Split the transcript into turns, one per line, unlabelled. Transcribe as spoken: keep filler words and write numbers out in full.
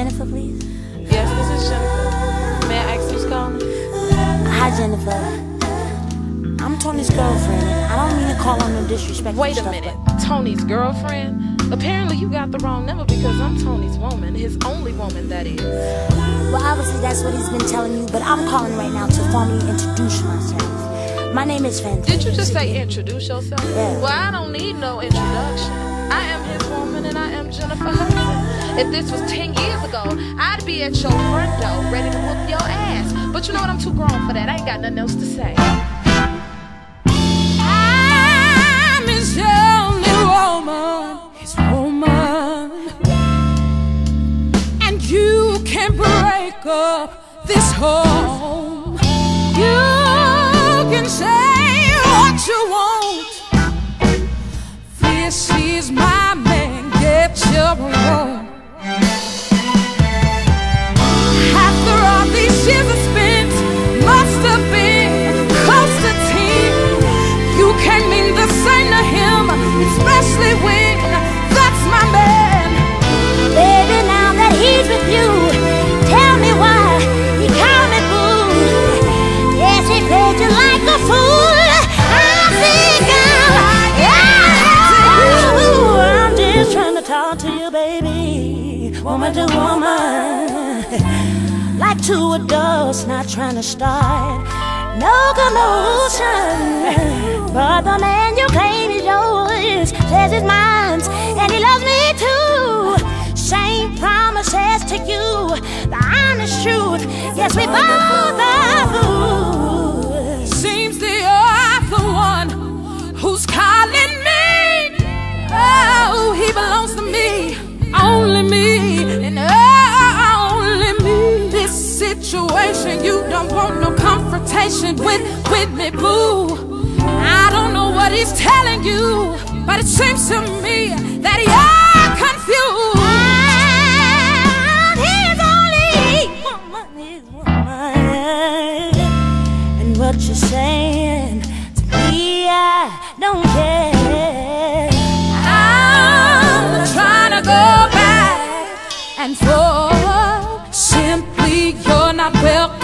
Jennifer, please?
Yes, this is Jennifer. May I ask who's calling?
Hi, Jennifer. I'm Tony's girlfriend. I don't mean to call on no disrespect.
Wait a
stuff,
minute. Tony's girlfriend? Apparently you got the wrong number because I'm Tony's woman. His only woman, that is.
Well, obviously that's what he's been telling you, but I'm calling right now to formally introduce myself. My name is Fantasia.
Did you just say introduce yourself?
Yeah.
Well, I don't need no introduction. I am his woman and I am Jennifer Hudson. If this was ten years ago, I'd be at your front door ready to whoop your ass. But you know what? I'm too grown for that. I ain't got nothing else to say.
I'm his only woman, his woman. And you can't break up this home. You can say what you want. This is my man, get your role. After all these years I spent, must have been close to ten. You can't mean the same to him, especially when that's my man.
Baby, now that he's with you, tell me why he called me boo. Yes, he played you like a fool. I'm sick of, I'm just trying to talk to you, baby, woman to woman, like two adults not trying to start no commotion. But the man you claim is yours says it's mine, and he loves me too. Same promises to you, the honest truth. Yes, we both are fools.
Seems that you're the one who's calling me. Oh, he belongs to me, only me, and only me. This situation, you don't want no confrontation with, with me, boo. I don't know what he's telling you, but it seems to me that you're confused.
What you're saying to me, I don't care.
I'm trying to go back and forth. Simply, you're not welcome.